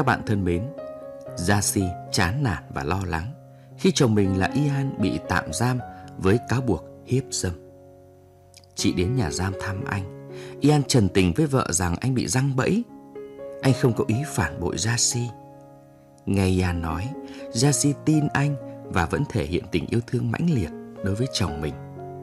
Các bạn thân mến, Jacy chán nản và lo lắng khi chồng mình là Ian bị tạm giam với cáo buộc hiếp dâm. Chị đến nhà giam thăm anh. Ian trần tình với vợ rằng anh bị giăng bẫy. Anh không có ý phản bội Jacy. Nghe Ian nói, Jacy tin anh và vẫn thể hiện tình yêu thương mãnh liệt đối với chồng mình.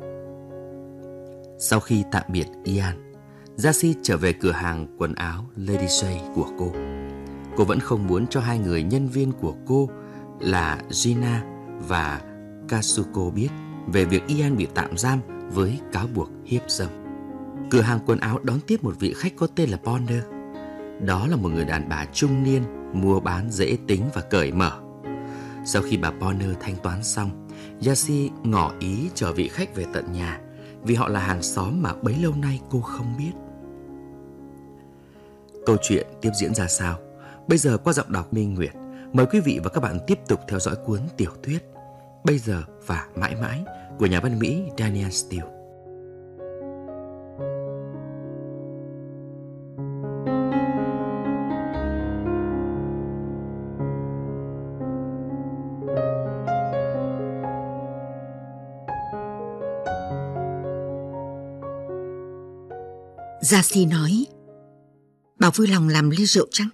Sau khi tạm biệt Ian, Jacy trở về cửa hàng quần áo Lady Jaye của cô. Cô vẫn không muốn cho hai người nhân viên của cô là Gina và Kazuko biết về việc Ian bị tạm giam với cáo buộc hiếp dâm. Cửa hàng quần áo đón tiếp một vị khách có tên là Bonner. Đó là một người đàn bà trung niên, mua bán dễ tính và cởi mở. Sau khi bà Bonner thanh toán xong, Jacy ngỏ ý chở vị khách về tận nhà vì họ là hàng xóm mà bấy lâu nay cô không biết. Câu chuyện tiếp diễn ra sao? Bây giờ qua giọng đọc Minh Nguyệt, mời quý vị và các bạn tiếp tục theo dõi cuốn tiểu thuyết Bây giờ và mãi mãi của nhà văn Mỹ Danielle Steel. Jacy nói, bà vui lòng làm ly rượu chăng?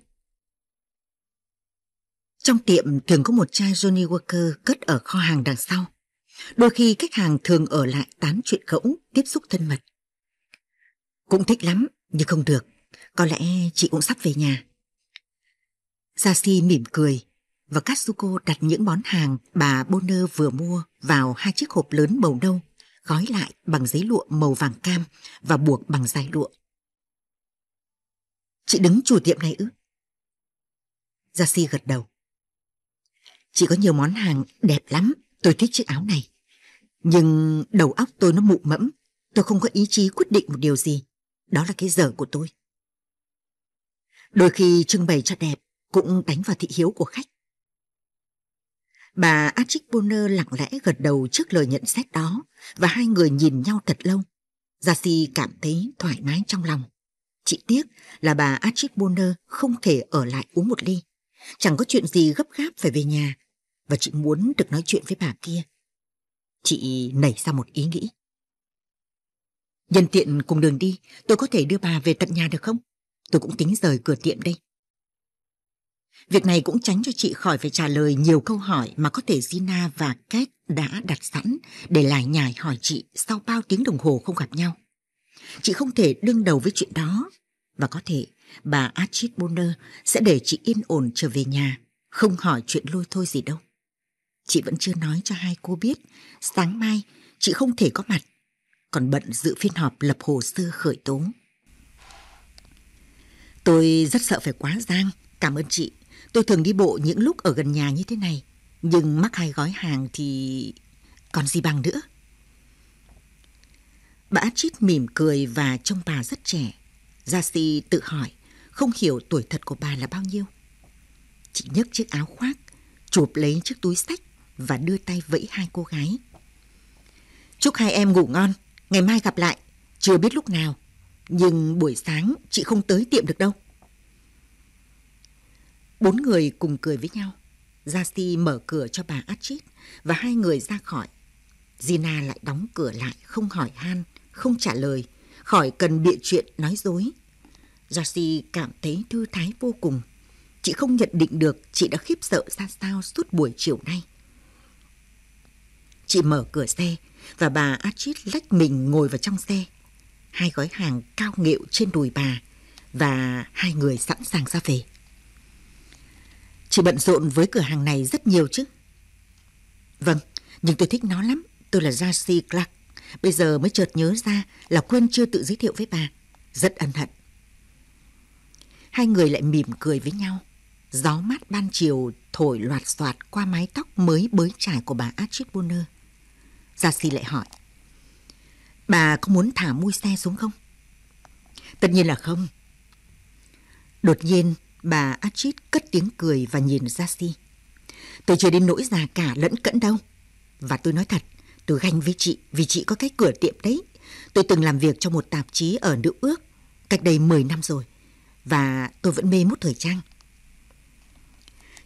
Trong tiệm thường có một chai Johnny Walker cất ở kho hàng đằng sau. Đôi khi khách hàng thường ở lại tán chuyện khẩu, tiếp xúc thân mật. Cũng thích lắm, nhưng không được. Có lẽ chị cũng sắp về nhà. Jacy mỉm cười, và Kazuko đặt những món hàng bà Bonner vừa mua vào 2 chiếc hộp lớn màu nâu, gói lại bằng giấy lụa màu vàng cam và buộc bằng dải lụa. Chị đứng chủ tiệm này ư? Jacy gật đầu. Chị có nhiều món hàng đẹp lắm, tôi thích chiếc áo này. Nhưng đầu óc tôi nó mụ mẫm, tôi không có ý chí quyết định một điều gì. Đó là cái dở của tôi. Đôi khi trưng bày cho đẹp cũng đánh vào thị hiếu của khách. Bà Patrick Bonner lặng lẽ gật đầu trước lời nhận xét đó, và hai người nhìn nhau thật lâu. Jacy cảm thấy thoải mái trong lòng. Chỉ tiếc là bà Patrick Bonner không thể ở lại uống một ly. Chẳng có chuyện gì gấp gáp phải về nhà, và chị muốn được nói chuyện với bà kia. Chị nảy ra một ý nghĩ. Nhân tiện cùng đường đi, tôi có thể đưa bà về tận nhà được không? Tôi cũng tính rời cửa tiệm đây. Việc này cũng tránh cho chị khỏi phải trả lời nhiều câu hỏi mà có thể Gina và Kate đã đặt sẵn để lải nhải hỏi chị sau bao tiếng đồng hồ không gặp nhau. Chị không thể đương đầu với chuyện đó, và có thể bà Patrick Bonner sẽ để chị yên ổn trở về nhà, không hỏi chuyện lôi thôi gì đâu. Chị vẫn chưa nói cho hai cô biết sáng mai chị không thể có mặt, còn bận dự phiên họp lập hồ sơ khởi tố. Tôi rất sợ phải quá giang, cảm ơn chị. Tôi thường đi bộ những lúc ở gần nhà như thế này, nhưng mắc 2 gói hàng thì còn gì bằng nữa. Bà Patrick mỉm cười và trông bà rất trẻ. Jacy tự hỏi không hiểu tuổi thật của bà là bao nhiêu. Chị nhấc chiếc áo khoác, chụp lấy chiếc túi xách và đưa tay vẫy hai cô gái. Chúc hai em ngủ ngon, ngày mai gặp lại, chưa biết lúc nào, nhưng buổi sáng chị không tới tiệm được đâu. 4 người cùng cười với nhau. Jacy mở cửa cho bà Patrick và hai người ra khỏi. Gina lại đóng cửa lại, không hỏi han, không trả lời, khỏi cần bịa chuyện nói dối. Jacy cảm thấy thư thái vô cùng. Chị không nhận định được chị đã khiếp sợ ra sao suốt buổi chiều nay. Chị mở cửa xe và bà Patrick lách mình ngồi vào trong xe. 2 gói hàng cao nghệu trên đùi bà và hai người sẵn sàng ra về. Chị bận rộn với cửa hàng này rất nhiều chứ? Vâng, nhưng tôi thích nó lắm. Tôi là Jacy Clark. Bây giờ mới chợt nhớ ra là quên chưa tự giới thiệu với bà. Rất ân hận. Hai người lại mỉm cười với nhau. Gió mát ban chiều thổi loạt xoạt qua mái tóc mới bới trải của bà Patrick Bonner. Jacy lại hỏi, bà có muốn thả mui xe xuống không? Tất nhiên là không. Đột nhiên bà Patrick cất tiếng cười và nhìn Jacy. Tôi chưa đến nỗi già cả lẫn cẫn đâu. Và tôi nói thật, tôi ganh với chị vì chị có cái cửa tiệm đấy. Tôi từng làm việc cho một tạp chí ở Nữ Ước cách đây 10 năm rồi, và tôi vẫn mê mút thời trang.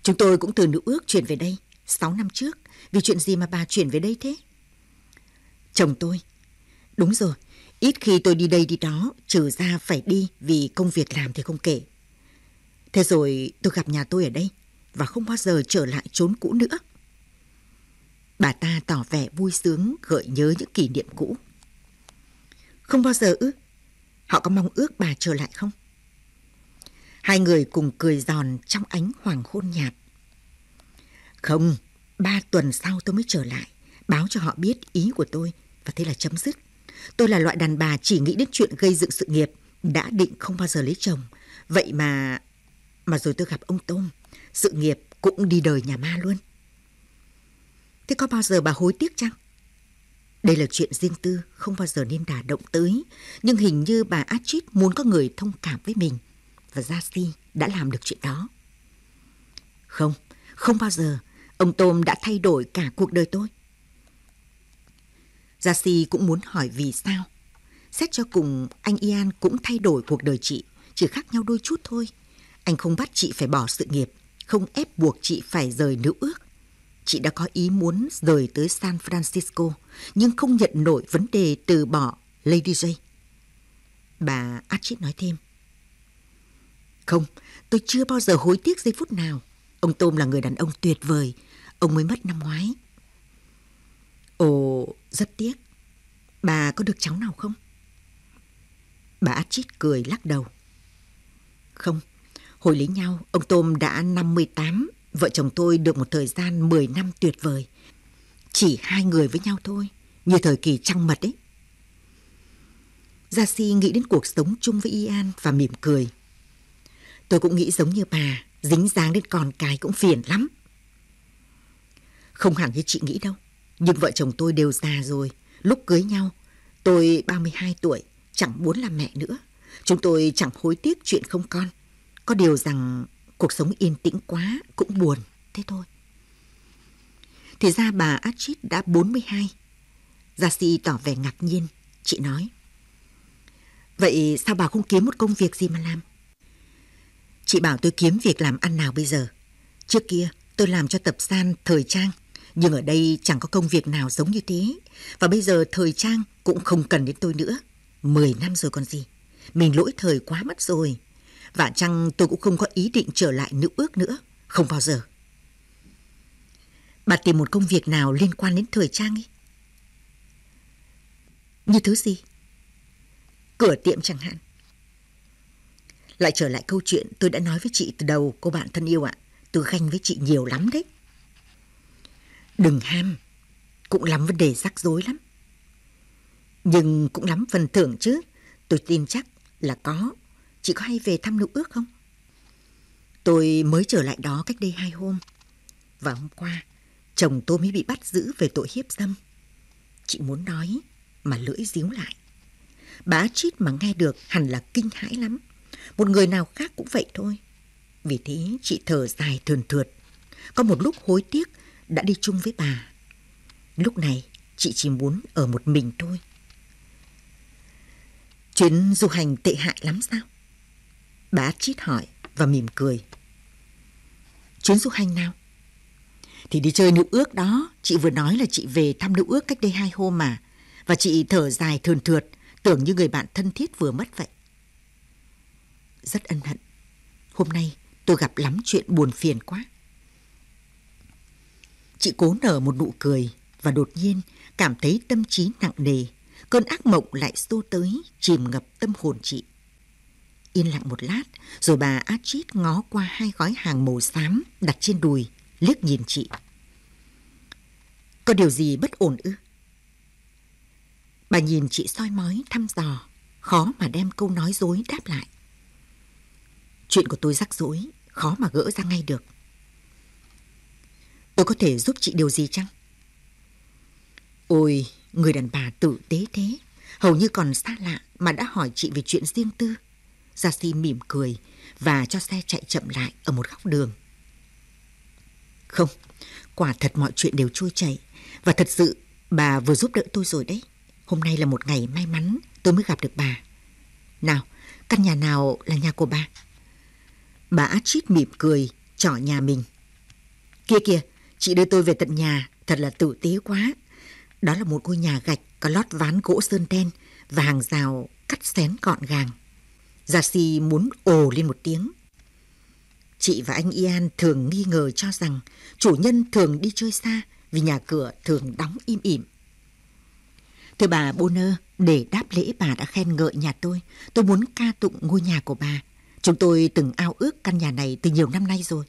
Chúng tôi cũng từ Nữ Ước chuyển về đây 6 năm trước. Vì chuyện gì mà bà chuyển về đây thế? Chồng tôi. Đúng rồi, ít khi tôi đi đây đi đó, trừ ra phải đi vì công việc làm thì không kể. Thế rồi tôi gặp nhà tôi ở đây và không bao giờ trở lại chốn cũ nữa. Bà ta tỏ vẻ vui sướng gợi nhớ những kỷ niệm cũ. Không bao giờ ư? Họ có mong ước bà trở lại không? Hai người cùng cười giòn trong ánh hoàng hôn nhạt. Không, 3 tuần sau tôi mới trở lại, báo cho họ biết ý của tôi, và thế là chấm dứt. Tôi là loại đàn bà chỉ nghĩ đến chuyện gây dựng sự nghiệp, đã định không bao giờ lấy chồng. Vậy mà rồi tôi gặp ông Tôm, sự nghiệp cũng đi đời nhà ma luôn. Thế có bao giờ bà hối tiếc chăng? Đây là chuyện riêng tư, không bao giờ nên đả động tới. Nhưng hình như bà Astrid muốn có người thông cảm với mình, và Darcy đã làm được chuyện đó. Không, không bao giờ. Ông Tôm đã thay đổi cả cuộc đời tôi. Darcy cũng muốn hỏi vì sao. Xét cho cùng, anh Ian cũng thay đổi cuộc đời chị, chỉ khác nhau đôi chút thôi. Anh không bắt chị phải bỏ sự nghiệp, không ép buộc chị phải rời Nữ Ước. Chị đã có ý muốn rời tới San Francisco, nhưng không nhận nổi vấn đề từ bỏ Lady J. Bà Astrid nói thêm. Không, tôi chưa bao giờ hối tiếc giây phút nào. Ông Tôm là người đàn ông tuyệt vời. Ông mới mất năm ngoái. Ồ, rất tiếc. Bà có được cháu nào không? Bà Astrid cười lắc đầu. Không, hồi lấy nhau, ông Tôm đã 58. Vợ chồng tôi được một thời gian 10 năm tuyệt vời. Chỉ 2 người với nhau thôi, như thời kỳ trăng mật ấy. Darcy nghĩ đến cuộc sống chung với Ian và mỉm cười. Tôi cũng nghĩ giống như bà, dính dáng đến con cái cũng phiền lắm. Không hẳn như chị nghĩ đâu, nhưng vợ chồng tôi đều già rồi. Lúc cưới nhau, tôi 32 tuổi, chẳng muốn làm mẹ nữa. Chúng tôi chẳng hối tiếc chuyện không con. Có điều rằng cuộc sống yên tĩnh quá cũng buồn, thế thôi. Thì ra bà Astrid đã 42. Darcy tỏ vẻ ngạc nhiên. Chị nói. Vậy sao bà không kiếm một công việc gì mà làm? Chị bảo tôi kiếm việc làm ăn nào bây giờ? Trước kia tôi làm cho tập san thời trang, nhưng ở đây chẳng có công việc nào giống như thế. Và bây giờ thời trang cũng không cần đến tôi nữa. 10 năm rồi còn gì. Mình lỗi thời quá mất rồi. Và chăng tôi cũng không có ý định trở lại Nữ Ước nữa. Không bao giờ. Bà tìm một công việc nào liên quan đến thời trang ấy? Như thứ gì? Cửa tiệm chẳng hạn. Lại trở lại câu chuyện tôi đã nói với chị từ đầu, cô bạn thân yêu ạ. Tôi ganh với chị nhiều lắm đấy. Đừng ham. Cũng lắm vấn đề rắc rối lắm. Nhưng cũng lắm phần thưởng chứ. Tôi tin chắc là có. Chị có hay về thăm Nữ Ước không? Tôi mới trở lại đó cách đây 2 hôm. Và hôm qua, chồng tôi mới bị bắt giữ về tội hiếp dâm. Chị muốn nói mà lưỡi díu lại. Bà Astrid mà nghe được hẳn là kinh hãi lắm. Một người nào khác cũng vậy thôi. Vì thế chị thở dài thườn thượt. Có một lúc hối tiếc đã đi chung với bà. Lúc này chị chỉ muốn ở một mình thôi. Chuyến du hành tệ hại lắm sao? Bà Astrid hỏi và mỉm cười. Chuyến du hành nào? Thì đi chơi Nữ Ước đó. Chị vừa nói là chị về thăm Nữ Ước cách đây 2 hôm mà. Và chị thở dài thườn thượt, tưởng như người bạn thân thiết vừa mất vậy. Rất ân hận. Hôm nay tôi gặp lắm chuyện buồn phiền quá. Chị cố nở một nụ cười và đột nhiên cảm thấy tâm trí nặng nề. Cơn ác mộng lại xô tới, chìm ngập tâm hồn chị. Yên lặng một lát, rồi bà Astrid ngó qua 2 gói hàng màu xám đặt trên đùi, liếc nhìn chị. Có điều gì bất ổn ư? Bà nhìn chị soi mói thăm dò, khó mà đem câu nói dối đáp lại. Chuyện của tôi rắc rối, khó mà gỡ ra ngay được. Tôi có thể giúp chị điều gì chăng? Ôi, người đàn bà tử tế thế, hầu như còn xa lạ mà đã hỏi chị về chuyện riêng tư. Darcy mỉm cười và cho xe chạy chậm lại ở một góc đường. Không, quả thật mọi chuyện đều trôi chảy. Và thật sự bà vừa giúp đỡ tôi rồi đấy. Hôm nay là một ngày may mắn tôi mới gặp được bà. Nào, căn nhà nào là nhà của bà? Bà Astrid mỉm cười, trỏ nhà mình. Kia kìa, chị đưa tôi về tận nhà, thật là tử tế quá. Đó là một ngôi nhà gạch có lót ván gỗ sơn đen và hàng rào cắt xén gọn gàng. Darcy muốn ồ lên một tiếng. Chị và anh Ian thường nghi ngờ cho rằng chủ nhân thường đi chơi xa vì nhà cửa thường đóng im ỉm. Thưa bà Bonner, để đáp lễ bà đã khen ngợi nhà tôi muốn ca tụng ngôi nhà của bà. Chúng tôi từng ao ước căn nhà này từ nhiều năm nay rồi.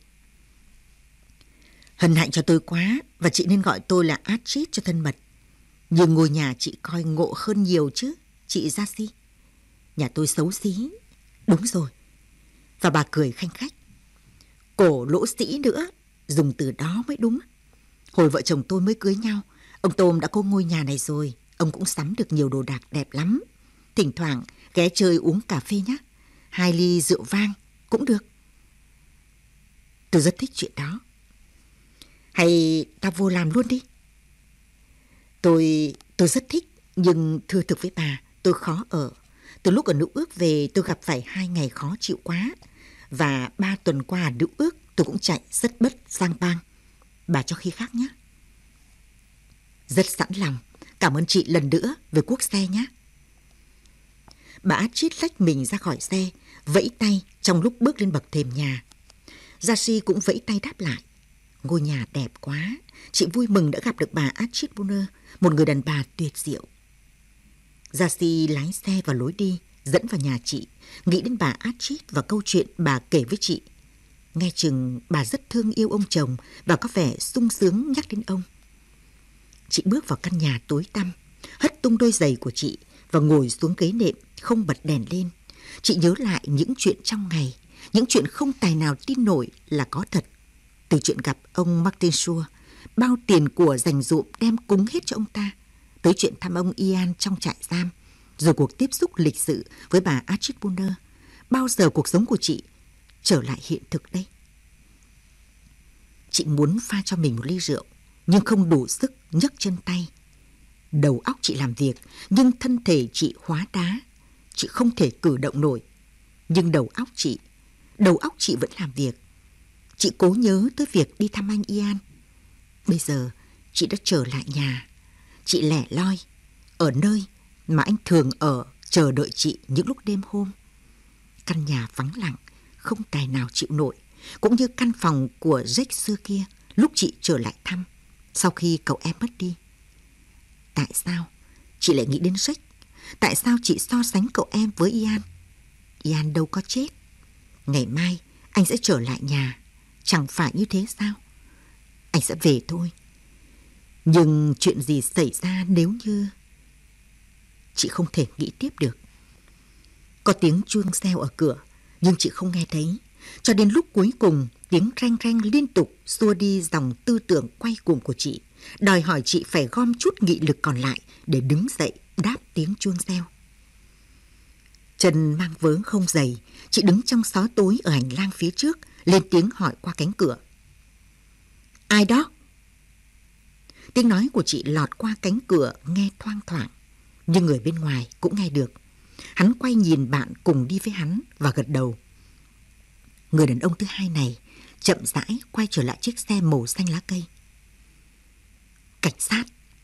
Hân hạnh cho tôi quá, và chị nên gọi tôi là Archie cho thân mật. Nhưng ngôi nhà chị coi ngộ hơn nhiều chứ, chị Darcy. Nhà tôi xấu xí. Đúng rồi. Và bà cười khanh khách. Cổ lỗ sĩ nữa, dùng từ đó mới đúng. Hồi vợ chồng tôi mới cưới nhau, ông Tom đã có ngôi nhà này rồi. Ông cũng sắm được nhiều đồ đạc đẹp lắm. Thỉnh thoảng ghé chơi uống cà phê nhé. 2 ly rượu vang cũng được. Tôi rất thích chuyện đó. Hay ta vô làm luôn đi. Tôi rất thích, nhưng thưa thực với bà, tôi khó ở. Từ lúc ở Nữ Ước về, tôi gặp phải 2 ngày khó chịu quá. Và 3 tuần qua ở Nữ Ước, tôi cũng chạy rất bất sang bang. Bà cho khi khác nhé. Rất sẵn lòng. Cảm ơn chị lần nữa về cuốc xe nhé. Bà Archie lách mình ra khỏi xe, vẫy tay trong lúc bước lên bậc thềm nhà. Darcy cũng vẫy tay đáp lại. Ngôi nhà đẹp quá. Chị vui mừng đã gặp được bà Archie Bonner, một người đàn bà tuyệt diệu. Darcy lái xe vào lối đi, dẫn vào nhà chị, nghĩ đến bà Archie và câu chuyện bà kể với chị. Nghe chừng bà rất thương yêu ông chồng và có vẻ sung sướng nhắc đến ông. Chị bước vào căn nhà tối tăm, hất tung đôi giày của chị và ngồi xuống ghế nệm, không bật đèn lên. Chị nhớ lại những chuyện trong ngày, những chuyện không tài nào tin nổi là có thật. Từ chuyện gặp ông Martin Shaw, bao tiền của dành dụm đem cúng hết cho ông ta, tới chuyện thăm ông Ian trong trại giam, rồi cuộc tiếp xúc lịch sự với bà Archie Bonner. Bao giờ cuộc sống của chị trở lại hiện thực đây? Chị muốn pha cho mình một ly rượu, nhưng không đủ sức nhấc chân tay. Đầu óc chị làm việc, nhưng thân thể chị hóa đá. Chị không thể cử động nổi. Nhưng đầu óc chị vẫn làm việc. Chị cố nhớ tới việc đi thăm anh Ian. Bây giờ chị đã trở lại nhà. Chị lẻ loi ở nơi mà anh thường ở, chờ đợi chị những lúc đêm hôm. Căn nhà vắng lặng, không tài nào chịu nổi, cũng như căn phòng của Jake xưa kia lúc chị trở lại thăm sau khi cậu em mất đi. Tại sao chị lại nghĩ đến Jake? Tại sao chị so sánh cậu em với Ian? Ian đâu có chết. Ngày mai anh sẽ trở lại nhà. Chẳng phải như thế sao? Anh sẽ về thôi. Nhưng chuyện gì xảy ra nếu như... Chị không thể nghĩ tiếp được. Có tiếng chuông reo ở cửa, nhưng chị không nghe thấy. Cho đến lúc cuối cùng, tiếng reng reng liên tục xua đi dòng tư tưởng quay cuồng của chị, đòi hỏi chị phải gom chút nghị lực còn lại để đứng dậy đáp tiếng chuông reo. Chân mang vớ không giày, chị đứng trong xó tối ở hành lang phía trước, lên tiếng hỏi qua cánh cửa. Ai đó? Tiếng nói của chị lọt qua cánh cửa nghe thoang thoảng, nhưng người bên ngoài cũng nghe được. Hắn quay nhìn bạn cùng đi với hắn và gật đầu. Người đàn ông thứ hai này chậm rãi quay trở lại chiếc xe màu xanh lá cây. Cảnh sát.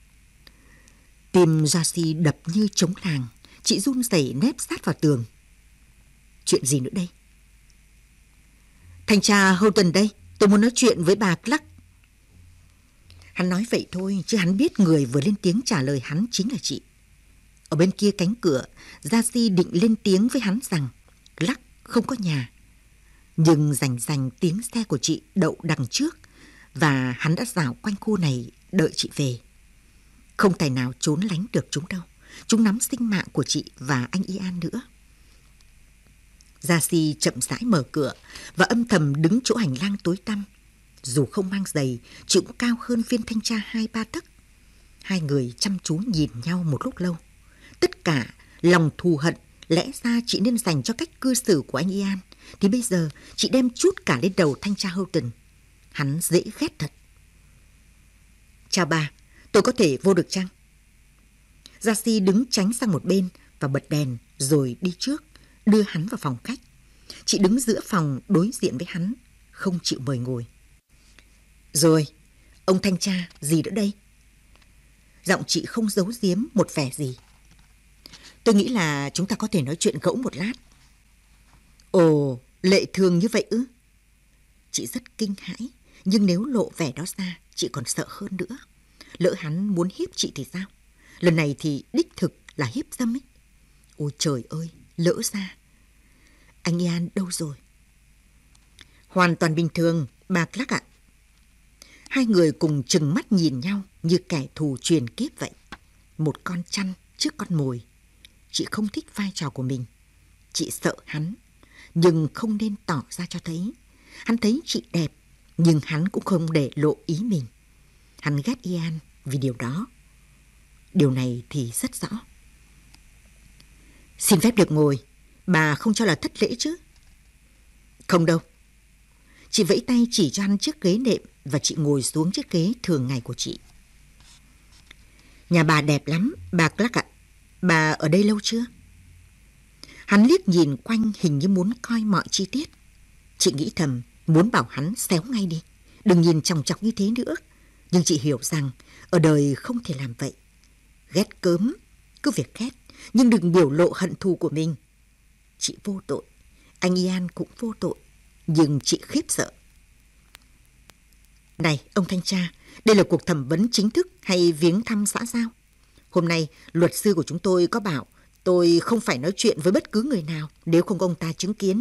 Tim Darcy đập như trống làng. Chị run rẩy nép sát vào tường. Chuyện gì nữa đây? Thanh tra Houghton đây, tôi muốn nói chuyện với bà Clark. Hắn nói vậy thôi, chứ hắn biết người vừa lên tiếng trả lời hắn chính là chị. Ở bên kia cánh cửa, Darcy định lên tiếng với hắn rằng Clark không có nhà. Nhưng rành tiếng xe của chị đậu đằng trước, và hắn đã dạo quanh khu này đợi chị về. Không tài nào trốn lánh được chúng đâu. Chúng nắm sinh mạng của chị và anh Ian nữa. Darcy chậm rãi mở cửa và âm thầm đứng chỗ hành lang tối tăm. Dù không mang giày, chị cũng cao hơn viên thanh tra 2-3 tấc. Hai người chăm chú nhìn nhau một lúc lâu. Tất cả lòng thù hận lẽ ra chị nên dành cho cách cư xử của anh Ian, thì bây giờ chị đem trút cả lên đầu thanh tra Houghton. Hắn dễ ghét thật. Chào bà, tôi có thể vô được chăng? Darcy đứng tránh sang một bên và bật đèn rồi đi trước, đưa hắn vào phòng khách. Chị đứng giữa phòng đối diện với hắn, không chịu mời ngồi. Rồi, ông thanh tra, gì nữa đây? Giọng chị không giấu giếm một vẻ gì. Tôi nghĩ là chúng ta có thể nói chuyện gẫu một lát. Ồ, lệ thường như vậy ư? Chị rất kinh hãi, nhưng nếu lộ vẻ đó ra, chị còn sợ hơn nữa. Lỡ hắn muốn hiếp chị thì sao? Lần này thì đích thực là hiếp dâm ấy. Ôi trời ơi, lỡ ra. Anh Ian đâu rồi? Hoàn toàn bình thường, bà Clark ạ. Hai người cùng trừng mắt nhìn nhau như kẻ thù truyền kiếp vậy. Một con chăn trước con mồi. Chị không thích vai trò của mình. Chị sợ hắn, nhưng không nên tỏ ra cho thấy. Hắn thấy chị đẹp, nhưng hắn cũng không để lộ ý mình. Hắn ghét Ian vì điều đó. Điều này thì rất rõ. Xin phép được ngồi. Bà không cho là thất lễ chứ? Không đâu. Chị vẫy tay chỉ cho hắn chiếc ghế nệm và chị ngồi xuống chiếc ghế thường ngày của chị. Nhà bà đẹp lắm, bà Clark ạ. Bà ở đây lâu chưa? Hắn liếc nhìn quanh hình như muốn coi mọi chi tiết. Chị nghĩ thầm, muốn bảo hắn xéo ngay đi. Đừng nhìn chòng chọc như thế nữa. Nhưng chị hiểu rằng ở đời không thể làm vậy. Ghét cớm, cứ việc ghét, nhưng đừng biểu lộ hận thù của mình. Chị vô tội, anh Ian cũng vô tội, nhưng chị khiếp sợ. Này, ông thanh tra, đây là cuộc thẩm vấn chính thức hay viếng thăm xã giao? Hôm nay, luật sư của chúng tôi có bảo tôi không phải nói chuyện với bất cứ người nào nếu không có ông ta chứng kiến.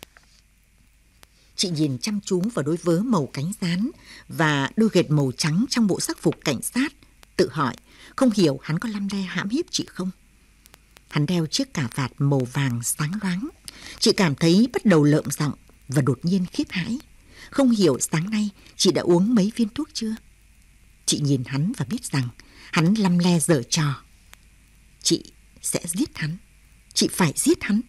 Chị nhìn chăm chú vào đôi vớ màu cánh gián và đôi ghệt màu trắng trong bộ sắc phục cảnh sát, tự hỏi không hiểu hắn có lăm le hãm hiếp chị không. Hắn đeo chiếc cà vạt màu vàng sáng loáng. Chị cảm thấy bắt đầu lợm giọng và đột nhiên khiếp hãi. Không hiểu sáng nay chị đã uống mấy viên thuốc chưa? Chị nhìn hắn và biết rằng hắn lăm le giở trò. Chị sẽ giết hắn. Chị phải giết hắn.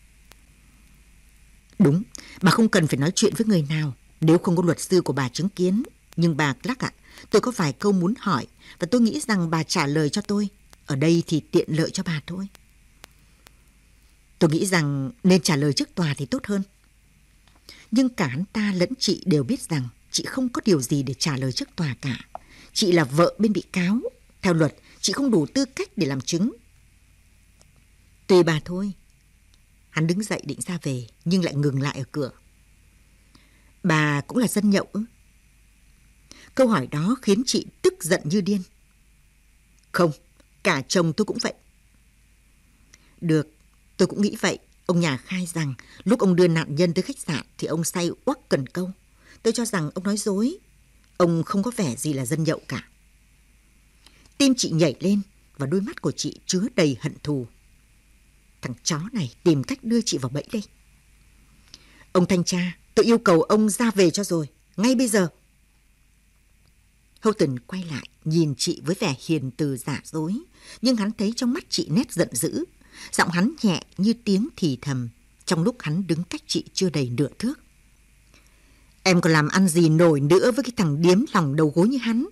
Đúng, bà không cần phải nói chuyện với người nào nếu không có luật sư của bà chứng kiến. Nhưng bà Clark ạ, tôi có vài câu muốn hỏi và tôi nghĩ rằng bà trả lời cho tôi. Ở đây thì tiện lợi cho bà thôi. Tôi nghĩ rằng nên trả lời trước tòa thì tốt hơn. Nhưng cả hắn ta lẫn chị đều biết rằng chị không có điều gì để trả lời trước tòa cả. Chị là vợ bên bị cáo. Theo luật, chị không đủ tư cách để làm chứng. Tùy bà thôi. Hắn đứng dậy định ra về, nhưng lại ngừng lại ở cửa. Bà cũng là dân nhậu ư? Câu hỏi đó khiến chị tức giận như điên. Không, cả chồng tôi cũng vậy. Được, tôi cũng nghĩ vậy. Ông nhà khai rằng lúc ông đưa nạn nhân tới khách sạn thì ông say uắc cần câu. Tôi cho rằng ông nói dối. Ông không có vẻ gì là dân nhậu cả. Tim chị nhảy lên và đôi mắt của chị chứa đầy hận thù. Thằng chó này tìm cách đưa chị vào bẫy đây. Ông thanh tra, tôi yêu cầu ông ra về cho rồi, ngay bây giờ. Houghton quay lại, nhìn chị với vẻ hiền từ giả dối, nhưng hắn thấy trong mắt chị nét giận dữ. Giọng hắn nhẹ như tiếng thì thầm, trong lúc hắn đứng cách chị chưa đầy nửa thước. Em còn làm ăn gì nổi nữa với cái thằng điếm lòng đầu gối như hắn?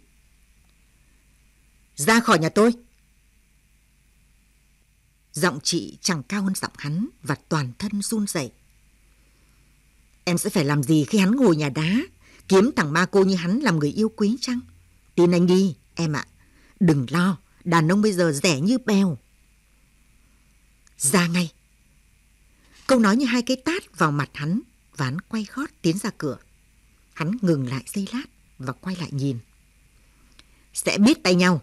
Ra khỏi nhà tôi. Giọng chị chẳng cao hơn giọng hắn và toàn thân run rẩy. Em sẽ phải làm gì khi hắn ngồi nhà đá, kiếm thằng ma cô như hắn làm người yêu quý chăng? Tin anh đi, em ạ. Đừng lo, đàn ông bây giờ rẻ như bèo. Ra ngay. Câu nói như hai cái tát vào mặt hắn và hắn quay gót tiến ra cửa. Hắn ngừng lại giây lát và quay lại nhìn. Sẽ biết tay nhau.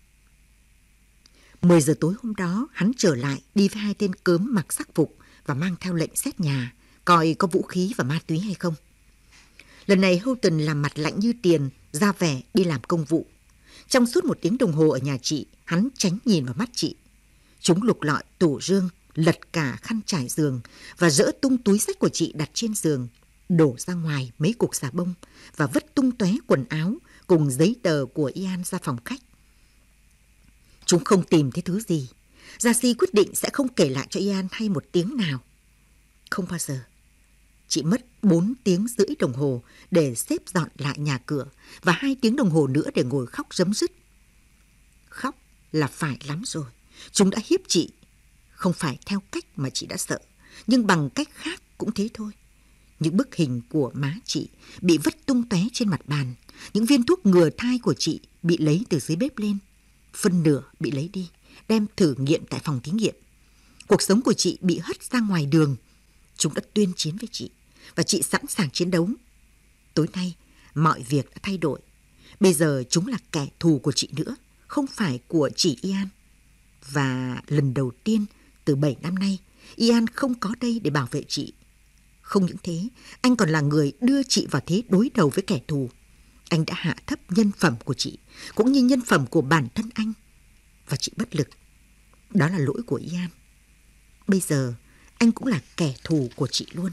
10 giờ tối hôm đó, hắn trở lại đi với hai tên cớm mặc sắc phục và mang theo lệnh xét nhà, coi có vũ khí và ma túy hay không. Lần này Houghton làm mặt lạnh như tiền, ra vẻ đi làm công vụ. Trong suốt 1 tiếng đồng hồ ở nhà chị, hắn tránh nhìn vào mắt chị. Chúng lục lọi tủ rương, lật cả khăn trải giường và dỡ tung túi xách của chị đặt trên giường, đổ ra ngoài mấy cục xà bông và vứt tung tóe quần áo cùng giấy tờ của Ian ra phòng khách. Chúng không tìm thấy thứ gì. Jacy quyết định sẽ không kể lại cho Ian hay một tiếng nào. Không bao giờ. Chị mất 4 tiếng rưỡi đồng hồ để xếp dọn lại nhà cửa và 2 tiếng đồng hồ nữa để ngồi khóc rấm rứt. Khóc là phải lắm rồi. Chúng đã hiếp chị. Không phải theo cách mà chị đã sợ, nhưng bằng cách khác cũng thế thôi. Những bức hình của má chị bị vứt tung tóe trên mặt bàn, Những viên thuốc ngừa thai của chị bị lấy từ dưới bếp lên. Phân nửa bị lấy đi, đem thử nghiệm tại phòng thí nghiệm. Cuộc sống của chị bị hất ra ngoài đường. Chúng đã tuyên chiến với chị và chị sẵn sàng chiến đấu. Tối nay, mọi việc đã thay đổi. Bây giờ chúng là kẻ thù của chị nữa, không phải của chị Ian. Và lần đầu tiên từ 7 năm nay, Ian không có đây để bảo vệ chị. Không những thế, anh còn là người đưa chị vào thế đối đầu với kẻ thù. Anh đã hạ thấp nhân phẩm của chị, cũng như nhân phẩm của bản thân anh. Và chị bất lực. Đó là lỗi của Ian. Bây giờ, anh cũng là kẻ thù của chị luôn.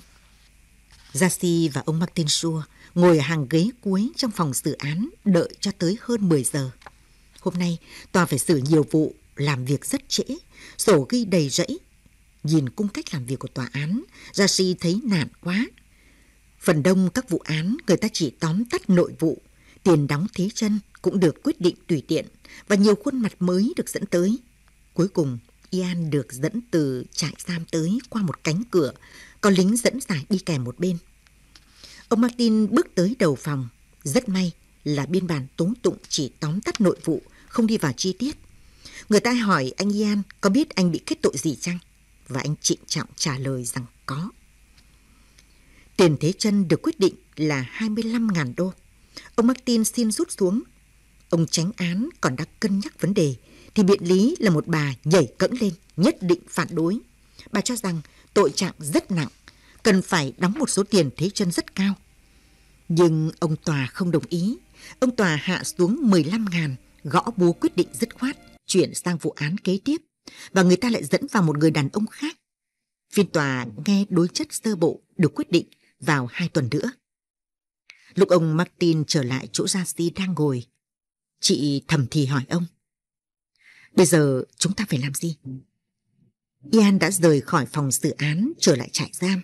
Jassy và ông Martin Shaw ngồi ở hàng ghế cuối trong phòng xử án đợi cho tới hơn 10 giờ. Hôm nay, tòa phải xử nhiều vụ, làm việc rất trễ, sổ ghi đầy rẫy. Nhìn cung cách làm việc của tòa án, Jassy thấy nản quá. Phần đông các vụ án người ta chỉ tóm tắt nội vụ, tiền đóng thế chân cũng được quyết định tùy tiện và nhiều khuôn mặt mới được dẫn tới. Cuối cùng, Ian được dẫn từ trại giam tới qua một cánh cửa, có lính dẫn giải đi kèm một bên. Ông Martin bước tới đầu phòng. Rất may là biên bản tố tụng chỉ tóm tắt nội vụ, không đi vào chi tiết. Người ta hỏi anh Ian có biết anh bị kết tội gì chăng? Và anh trịnh trọng trả lời rằng có. Tiền thế chân được quyết định là 25.000 đô. Ông Martin xin rút xuống. Ông chánh án còn đang cân nhắc vấn đề thì biện lý là một bà nhảy cẫng lên, nhất định phản đối. Bà cho rằng tội trạng rất nặng, cần phải đóng một số tiền thế chân rất cao. Nhưng ông tòa không đồng ý. Ông tòa hạ xuống 15.000, gõ búa quyết định dứt khoát, chuyển sang vụ án kế tiếp. Và người ta lại dẫn vào một người đàn ông khác. Phiên tòa nghe đối chất sơ bộ được quyết định vào 2 tuần nữa. Lúc ông Martin trở lại chỗ Jassy đang ngồi, chị thầm thì hỏi ông: bây giờ chúng ta phải làm gì? Ian đã rời khỏi phòng xử án trở lại trại giam.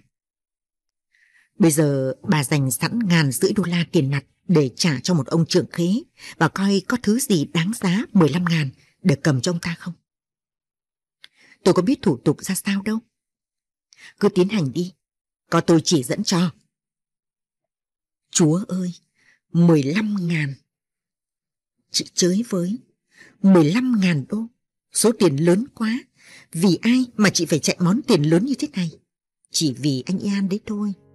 Bây giờ bà dành sẵn $150,000 tiền mặt để trả cho một ông trưởng khế và coi có thứ gì đáng giá 15.000 để cầm cho ông ta không. Tôi có biết thủ tục ra sao đâu. Cứ tiến hành đi, có tôi chỉ dẫn cho. Chúa ơi, 15.000. Chị chới với, 15.000 đô, số tiền lớn quá. Vì ai mà chị phải chạy món tiền lớn như thế này? Chỉ vì anh Ian đấy thôi.